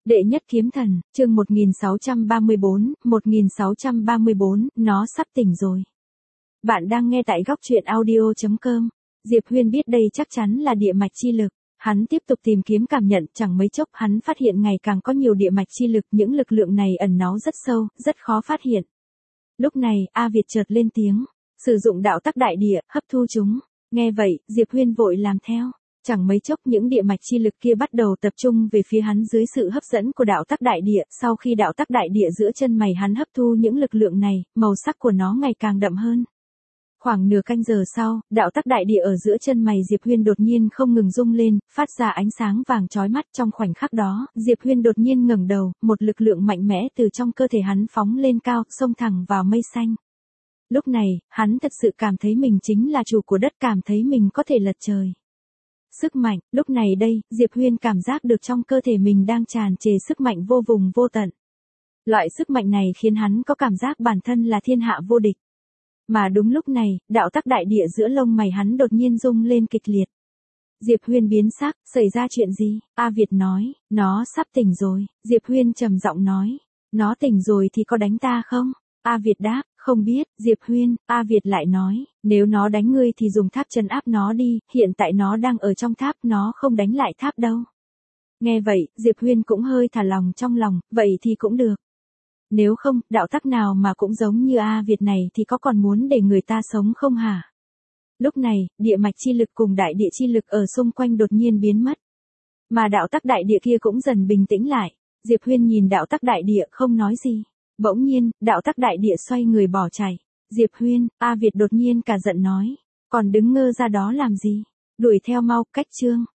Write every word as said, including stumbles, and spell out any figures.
Đệ nhất kiếm thần, chương một nghìn sáu trăm ba mươi bốn, một nghìn sáu trăm ba mươi bốn, nó sắp tỉnh rồi. Bạn đang nghe tại góc truyện audio chấm com. Diệp Huyên biết đây chắc chắn là địa mạch chi lực. Hắn tiếp tục tìm kiếm cảm nhận, chẳng mấy chốc hắn phát hiện ngày càng có nhiều địa mạch chi lực, những lực lượng này ẩn náu rất sâu, rất khó phát hiện. Lúc này, A Việt chợt lên tiếng, sử dụng đạo tắc đại địa, hấp thu chúng. Nghe vậy, Diệp Huyên vội làm theo. Chẳng mấy chốc những địa mạch chi lực kia bắt đầu tập trung về phía hắn dưới sự hấp dẫn của đạo tắc đại địa. Sau khi đạo tắc đại địa giữa chân mày hắn hấp thu những lực lượng này, màu sắc của nó ngày càng đậm hơn. Khoảng nửa canh giờ sau, đạo tắc đại địa ở giữa chân mày Diệp Huyên đột nhiên không ngừng rung lên, phát ra ánh sáng vàng chói mắt. Trong khoảnh khắc đó, Diệp Huyên đột nhiên ngẩng đầu, một lực lượng mạnh mẽ từ trong cơ thể hắn phóng lên cao, xông thẳng vào mây xanh. Lúc này, hắn thật sự cảm thấy mình chính là chủ của đất, cảm thấy mình có thể lật trời. Sức mạnh, lúc này đây, Diệp Huyên cảm giác được trong cơ thể mình đang tràn trề sức mạnh vô vùng vô tận. Loại sức mạnh này khiến hắn có cảm giác bản thân là thiên hạ vô địch. Mà đúng lúc này, đạo tắc đại địa giữa lông mày hắn đột nhiên rung lên kịch liệt. Diệp Huyên biến sắc, xảy ra chuyện gì? A Việt nói, nó sắp tỉnh rồi. Diệp Huyên trầm giọng nói, nó tỉnh rồi thì có đánh ta không? A Việt đáp, không biết. Diệp Huyên, A Việt lại nói, nếu nó đánh ngươi thì dùng tháp trấn áp nó đi, hiện tại nó đang ở trong tháp, nó không đánh lại tháp đâu. Nghe vậy, Diệp Huyên cũng hơi thả lòng trong lòng, vậy thì cũng được. Nếu không, đạo tắc nào mà cũng giống như A Việt này thì có còn muốn để người ta sống không hả? Lúc này, địa mạch chi lực cùng đại địa chi lực ở xung quanh đột nhiên biến mất. Mà đạo tắc đại địa kia cũng dần bình tĩnh lại. Diệp Huyên nhìn đạo tắc đại địa không nói gì. Bỗng nhiên, đạo tắc đại địa xoay người bỏ chạy. Diệp Huyên, A Việt đột nhiên cả giận nói. Còn đứng ngơ ra đó làm gì? Đuổi theo mau, cách chương.